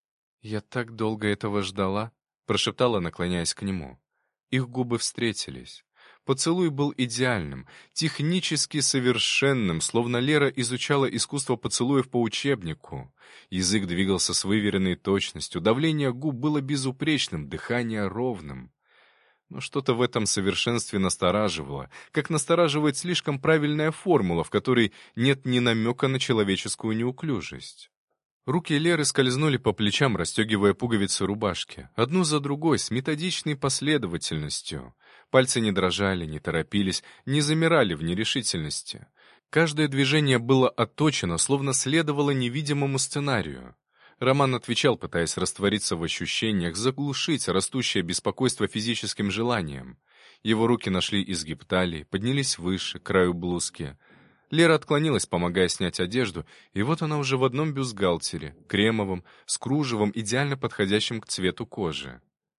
Speaker 1: «Я так долго этого ждала», — прошептала, наклоняясь к нему. Их губы встретились. Поцелуй был идеальным, технически совершенным, словно Лера изучала искусство поцелуев по учебнику. Язык двигался с выверенной точностью, давление губ было безупречным, дыхание ровным. Но что-то в этом совершенстве настораживало, как настораживает слишком правильная формула, в которой нет ни намека на человеческую неуклюжесть. Руки Леры скользнули по плечам, расстегивая пуговицы рубашки, одну за другой, с методичной последовательностью. Пальцы не дрожали, не торопились, не замирали в нерешительности. Каждое движение было отточено, словно следовало невидимому сценарию. Роман отвечал, пытаясь раствориться в ощущениях, заглушить растущее беспокойство физическим желанием. Его руки нашли изгиб талии, поднялись выше, к краю блузки. Лера отклонилась, помогая снять одежду, и вот она уже в одном бюстгальтере, кремовом, с кружевом, идеально подходящим к цвету кожи.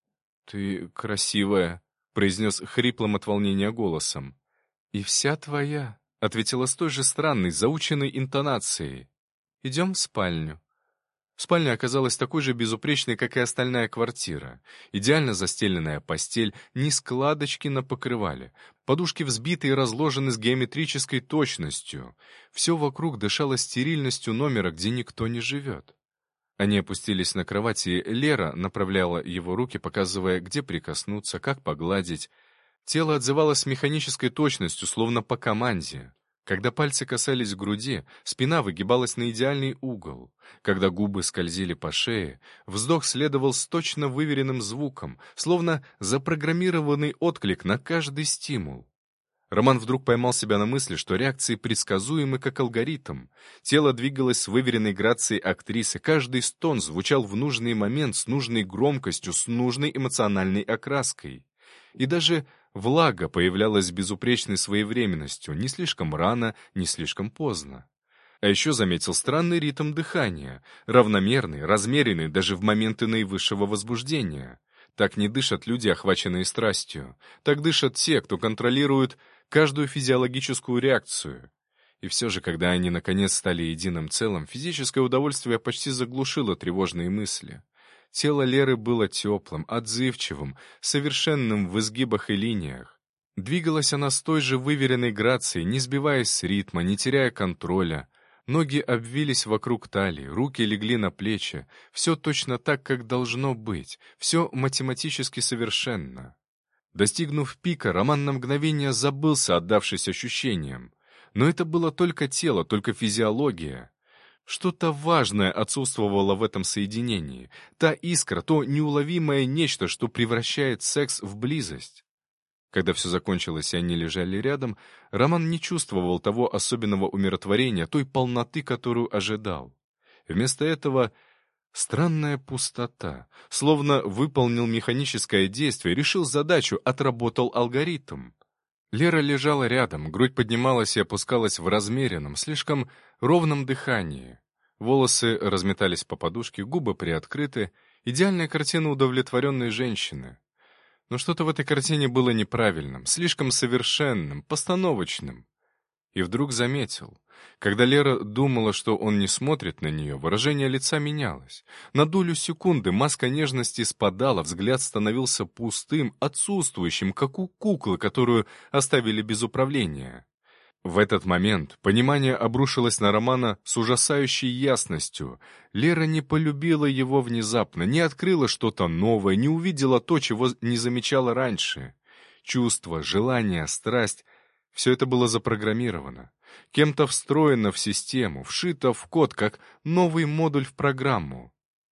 Speaker 1: «Ты красивая», — произнес хриплым от волнения голосом. «И вся твоя», — ответила с той же странной, заученной интонацией. «Идем в спальню». Спальня оказалась такой же безупречной, как и остальная квартира. Идеально застеленная постель, ни складочки на покрывале. Подушки взбиты и разложены с геометрической точностью. Все вокруг дышало стерильностью номера, где никто не живет. Они опустились на кровать, и Лера направляла его руки, показывая, где прикоснуться, как погладить. Тело отзывалось с механической точностью, словно по команде. Когда пальцы касались груди, спина выгибалась на идеальный угол. Когда губы скользили по шее, вздох следовал с точно выверенным звуком, словно запрограммированный отклик на каждый стимул. Роман вдруг поймал себя на мысли, что реакции предсказуемы как алгоритм. Тело двигалось с выверенной грацией актрисы, каждый стон звучал в нужный момент с нужной громкостью, с нужной эмоциональной окраской. И даже влага появлялась с безупречной своевременностью, не слишком рано, не слишком поздно. А еще заметил странный ритм дыхания, равномерный, размеренный даже в моменты наивысшего возбуждения. Так не дышат люди, охваченные страстью. Так дышат те, кто контролирует каждую физиологическую реакцию. И все же, когда они наконец стали единым целым, физическое удовольствие почти заглушило тревожные мысли. Тело Леры было теплым, отзывчивым, совершенным в изгибах и линиях. Двигалась она с той же выверенной грацией, не сбиваясь с ритма, не теряя контроля. Ноги обвились вокруг талии, руки легли на плечи. Все точно так, как должно быть, все математически совершенно. Достигнув пика, Роман на мгновение забылся, отдавшись ощущениям. Но это было только тело, только физиология. Что-то важное отсутствовало в этом соединении. Та искра, то неуловимое нечто, что превращает секс в близость. Когда все закончилось и они лежали рядом, Роман не чувствовал того особенного умиротворения, той полноты, которую ожидал. Вместо этого странная пустота, словно выполнил механическое действие, решил задачу, отработал алгоритм. Лера лежала рядом, грудь поднималась и опускалась в размеренном, слишком ровном дыхании. Волосы разметались по подушке, губы приоткрыты. Идеальная картина удовлетворенной женщины. Но что-то в этой картине было неправильным, слишком совершенным, постановочным. И вдруг заметил. Когда Лера думала, что он не смотрит на нее, выражение лица менялось. На долю секунды маска нежности спадала, взгляд становился пустым, отсутствующим, как у куклы, которую оставили без управления. В этот момент понимание обрушилось на Романа с ужасающей ясностью. Лера не полюбила его внезапно, не открыла что-то новое, не увидела то, чего не замечала раньше. Чувства, желания, страсть — все это было запрограммировано. Кем-то встроено в систему, вшито в код, как новый модуль в программу.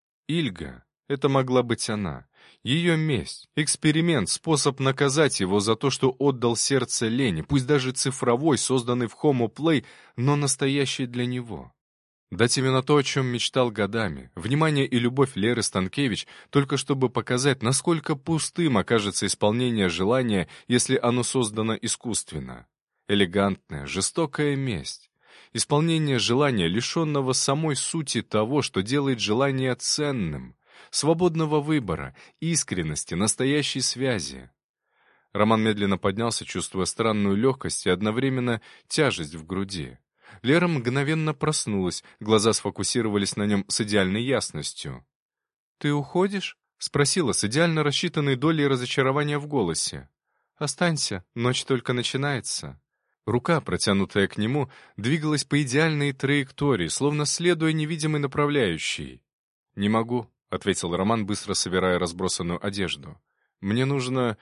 Speaker 1: Ильга — это могла быть она. Ее месть, эксперимент, способ наказать его за то, что отдал сердце Лене, пусть даже цифровой, созданный в Homo Play, но настоящий для него. Дать именно то, о чем мечтал годами. Внимание и любовь Леры Станкевич, только чтобы показать, насколько пустым окажется исполнение желания, если оно создано искусственно. Элегантная, жестокая месть. Исполнение желания, лишенного самой сути того, что делает желание ценным. Свободного выбора, искренности, настоящей связи. Роман медленно поднялся, чувствуя странную легкость и одновременно тяжесть в груди. Лера мгновенно проснулась, глаза сфокусировались на нем с идеальной ясностью. «Ты уходишь?» — спросила с идеально рассчитанной долей разочарования в голосе. «Останься, ночь только начинается». Рука, протянутая к нему, двигалась по идеальной траектории, словно следуя невидимой направляющей. «Не могу», — ответил Роман, быстро собирая разбросанную одежду. «Мне нужно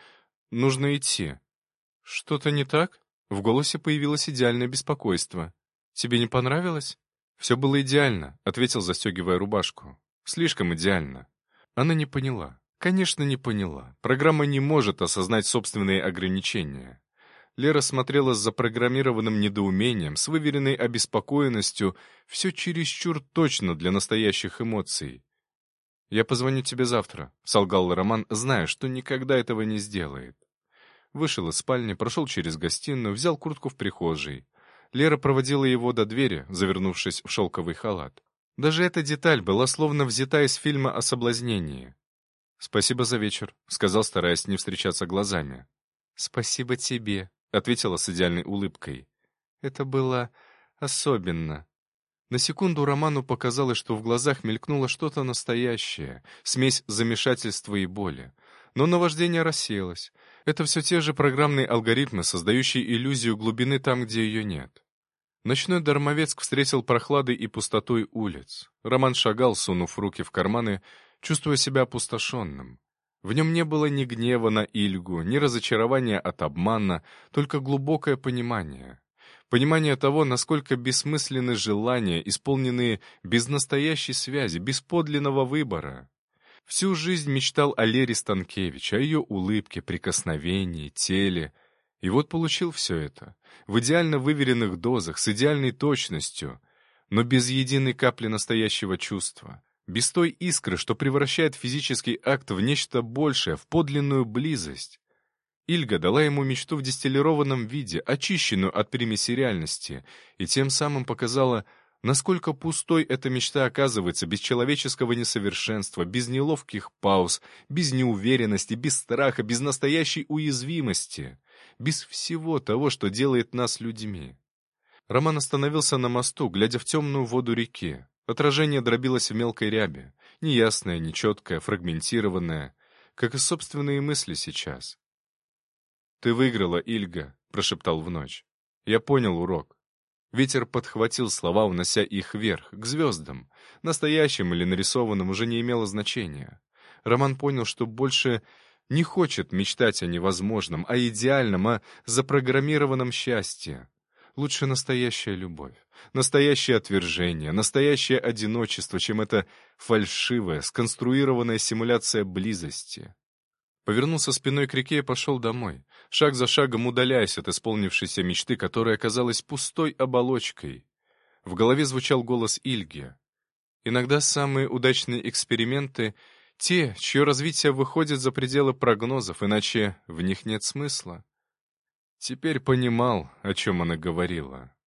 Speaker 1: идти». «Что-то не так?» В голосе появилось идеальное беспокойство. «Тебе не понравилось?» «Все было идеально», — ответил, застегивая рубашку. «Слишком идеально». Она не поняла. Конечно, не поняла. Программа не может осознать собственные ограничения. Лера смотрела с запрограммированным недоумением, с выверенной обеспокоенностью, все чересчур точно для настоящих эмоций. «Я позвоню тебе завтра», — солгал Роман, зная, что никогда этого не сделает. Вышел из спальни, прошел через гостиную, взял куртку в прихожей. Лера проводила его до двери, завернувшись в шелковый халат. Даже эта деталь была словно взята из фильма о соблазнении. «Спасибо за вечер», — сказал, стараясь не встречаться глазами. «Спасибо тебе», — ответила с идеальной улыбкой. «Это было особенно». На секунду Роману показалось, что в глазах мелькнуло что-то настоящее, смесь замешательства и боли. Но наваждение рассеялось. Это все те же программные алгоритмы, создающие иллюзию глубины там, где ее нет. Ночной Дармовецк встретил прохладой и пустотой улиц. Роман шагал, сунув руки в карманы, чувствуя себя опустошенным. В нем не было ни гнева на Ильгу, ни разочарования от обмана, только глубокое понимание. Понимание того, насколько бессмысленны желания, исполненные без настоящей связи, без подлинного выбора. Всю жизнь мечтал о Лере Станкевич, о ее улыбке, прикосновении, теле. И вот получил все это. В идеально выверенных дозах, с идеальной точностью, но без единой капли настоящего чувства. Без той искры, что превращает физический акт в нечто большее, в подлинную близость. Ильга дала ему мечту в дистиллированном виде, очищенную от примеси реальности, и тем самым показала, насколько пустой эта мечта оказывается без человеческого несовершенства, без неловких пауз, без неуверенности, без страха, без настоящей уязвимости, без всего того, что делает нас людьми. Роман остановился на мосту, глядя в темную воду реки. Отражение дробилось в мелкой ряби, неясное, нечеткое, фрагментированное, как и собственные мысли сейчас. «Ты выиграла, Ильга», — прошептал в ночь. «Я понял урок». Ветер подхватил слова, унося их вверх, к звездам. Настоящим или нарисованным уже не имело значения. Роман понял, что больше не хочет мечтать о невозможном, о идеальном, о запрограммированном счастье. Лучше настоящая любовь, настоящее отвержение, настоящее одиночество, чем эта фальшивая, сконструированная симуляция близости. Повернулся спиной к реке и пошел домой, шаг за шагом удаляясь от исполнившейся мечты, которая оказалась пустой оболочкой. В голове звучал голос Ильги. Иногда самые удачные эксперименты — те, чье развитие выходит за пределы прогнозов, иначе в них нет смысла. Теперь понимал, о чем она говорила.